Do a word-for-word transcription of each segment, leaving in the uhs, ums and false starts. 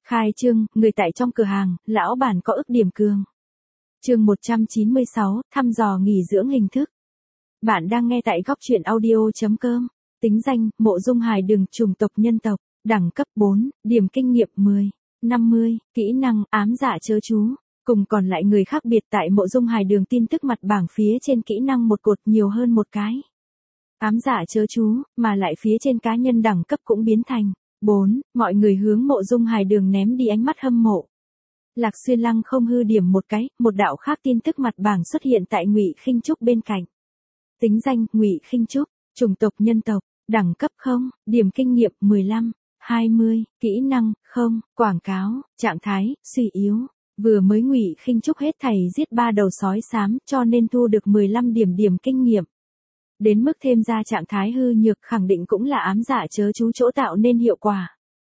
Khai trương, người tại trong cửa hàng, lão bản có ức điểm cường. Chương một trăm chín mươi sáu, thăm dò nghỉ dưỡng hình thức. Bạn đang nghe tại góc truyện audio.com. Tính danh, Mộ Dung Hải Đường, chủng tộc nhân tộc, đẳng cấp bốn, điểm kinh nghiệm mười, năm mươi, kỹ năng, ám dạ chớ chú. Cùng còn lại người khác biệt tại Mộ Dung Hải Đường tin tức mặt bảng phía trên kỹ năng một cột nhiều hơn một cái. Ám dạ chớ chú, mà lại phía trên cá nhân đẳng cấp cũng biến thành bốn, mọi người hướng Mộ Dung Hải Đường ném đi ánh mắt hâm mộ. Lạc Xuyên lăng không hư điểm một cái, một đạo khác tin tức mặt bảng xuất hiện tại Ngụy Khinh Trúc bên cạnh. Tính danh, Ngụy Khinh Trúc, chủng tộc nhân tộc, đẳng cấp không, điểm kinh nghiệm mười lăm, hai mươi, kỹ năng, không, quảng cáo, trạng thái, suy yếu. Vừa mới Ngụy Khinh Trúc hết thảy giết ba đầu sói xám cho nên thu được mười lăm điểm điểm kinh nghiệm. Đến mức thêm ra trạng thái hư nhược khẳng định cũng là ám dạ chớ chú chỗ tạo nên hiệu quả.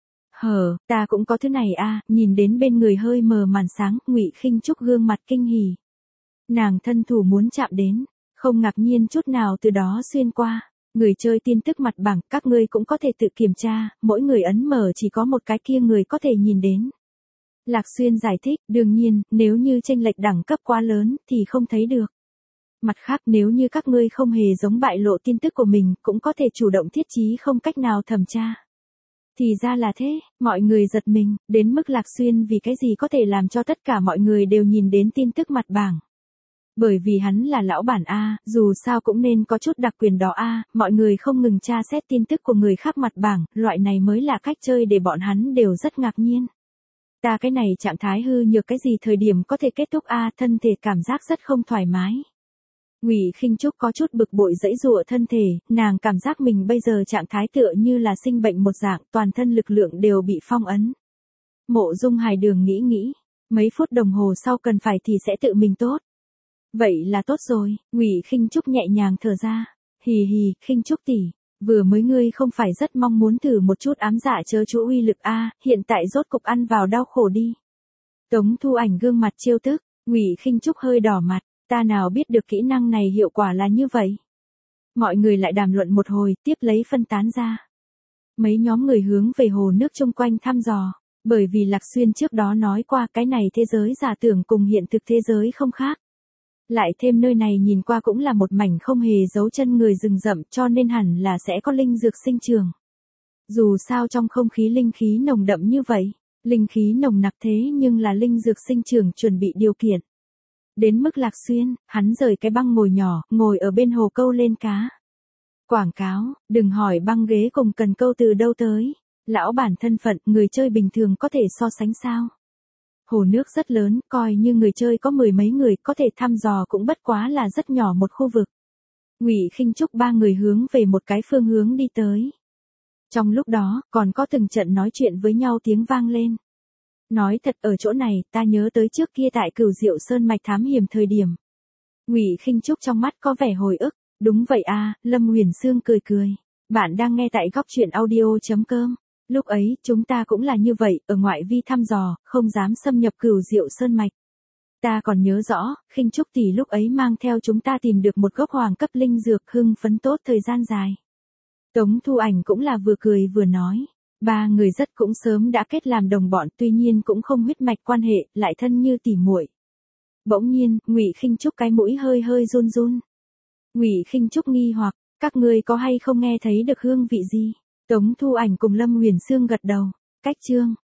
Hờ, ta cũng có thứ này a, à, nhìn đến bên người hơi mờ màn sáng, Ngụy Khinh Trúc gương mặt kinh hỉ. Nàng thân thủ muốn chạm đến, không ngạc nhiên chút nào từ đó xuyên qua. Người chơi tin tức mặt bảng, các ngươi cũng có thể tự kiểm tra, mỗi người ấn mở chỉ có một cái kia người có thể nhìn đến. Lạc Xuyên giải thích, đương nhiên, nếu như chênh lệch đẳng cấp quá lớn, thì không thấy được. Mặt khác nếu như các ngươi không hề giống bại lộ tin tức của mình, cũng có thể chủ động thiết trí không cách nào thẩm tra. Thì ra là thế, mọi người giật mình, đến mức Lạc Xuyên vì cái gì có thể làm cho tất cả mọi người đều nhìn đến tin tức mặt bảng. Bởi vì hắn là lão bản A, dù sao cũng nên có chút đặc quyền đó A, mọi người không ngừng tra xét tin tức của người khác mặt bảng, loại này mới là cách chơi để bọn hắn đều rất ngạc nhiên. Ta cái này trạng thái hư nhược cái gì thời điểm có thể kết thúc A, thân thể cảm giác rất không thoải mái. Ngụy Khinh Trúc có chút bực bội giãy giụa thân thể, nàng cảm giác mình bây giờ trạng thái tựa như là sinh bệnh một dạng, toàn thân lực lượng đều bị phong ấn. Mộ Dung Hải Đường nghĩ nghĩ, mấy phút đồng hồ sau cần phải thì sẽ tự mình tốt. Vậy là tốt rồi, Ngụy Khinh Trúc nhẹ nhàng thở ra, hì hì, Khinh Trúc tỷ, vừa mới ngươi không phải rất mong muốn thử một chút ám dạ chớ chú uy lực a, hiện tại rốt cục ăn vào đau khổ đi. Tống Thu Ảnh gương mặt trêu tức, Ngụy Khinh Trúc hơi đỏ mặt. Ta nào biết được kỹ năng này hiệu quả là như vậy. Mọi người lại đàm luận một hồi, tiếp lấy phân tán ra. Mấy nhóm người hướng về hồ nước chung quanh thăm dò, bởi vì Lạc Xuyên trước đó nói qua cái này thế giới giả tưởng cùng hiện thực thế giới không khác. Lại thêm nơi này nhìn qua cũng là một mảnh không hề giấu chân người rừng rậm cho nên hẳn là sẽ có linh dược sinh trường. Dù sao trong không khí linh khí nồng đậm như vậy, linh khí nồng nặc thế nhưng là linh dược sinh trường chuẩn bị điều kiện. Đến mức Lạc Xuyên, hắn rời cái băng ngồi nhỏ, ngồi ở bên hồ câu lên cá. Quảng cáo, đừng hỏi băng ghế cùng cần câu từ đâu tới. Lão bản thân phận, người chơi bình thường có thể so sánh sao. Hồ nước rất lớn, coi như người chơi có mười mấy người, có thể thăm dò cũng bất quá là rất nhỏ một khu vực. Ngụy Khinh Trúc ba người hướng về một cái phương hướng đi tới. Trong lúc đó, còn có từng trận nói chuyện với nhau tiếng vang lên. Nói thật ở chỗ này, ta nhớ tới trước kia tại Cửu Diệu Sơn mạch thám hiểm thời điểm. Ngụy Khinh Trúc trong mắt có vẻ hồi ức, đúng vậy a, Lâm Huyền Sương cười cười. Bạn đang nghe tại góc truyện audio.com. Lúc ấy, chúng ta cũng là như vậy, ở ngoại vi thăm dò, không dám xâm nhập Cửu Diệu Sơn mạch. Ta còn nhớ rõ, Khinh Trúc tỷ lúc ấy mang theo chúng ta tìm được một gốc hoàng cấp linh dược hưng phấn tốt thời gian dài. Tống Thu Ảnh cũng là vừa cười vừa nói. Ba người rất cũng sớm đã kết làm đồng bọn, tuy nhiên cũng không huyết mạch quan hệ, lại thân như tỉ muội. Bỗng nhiên, Ngụy Khinh Trúc cái mũi hơi hơi run run. Ngụy Khinh Trúc nghi hoặc, các ngươi có hay không nghe thấy được hương vị gì? Tống Thu Ảnh cùng Lâm Huyền Sương gật đầu. Cách chương,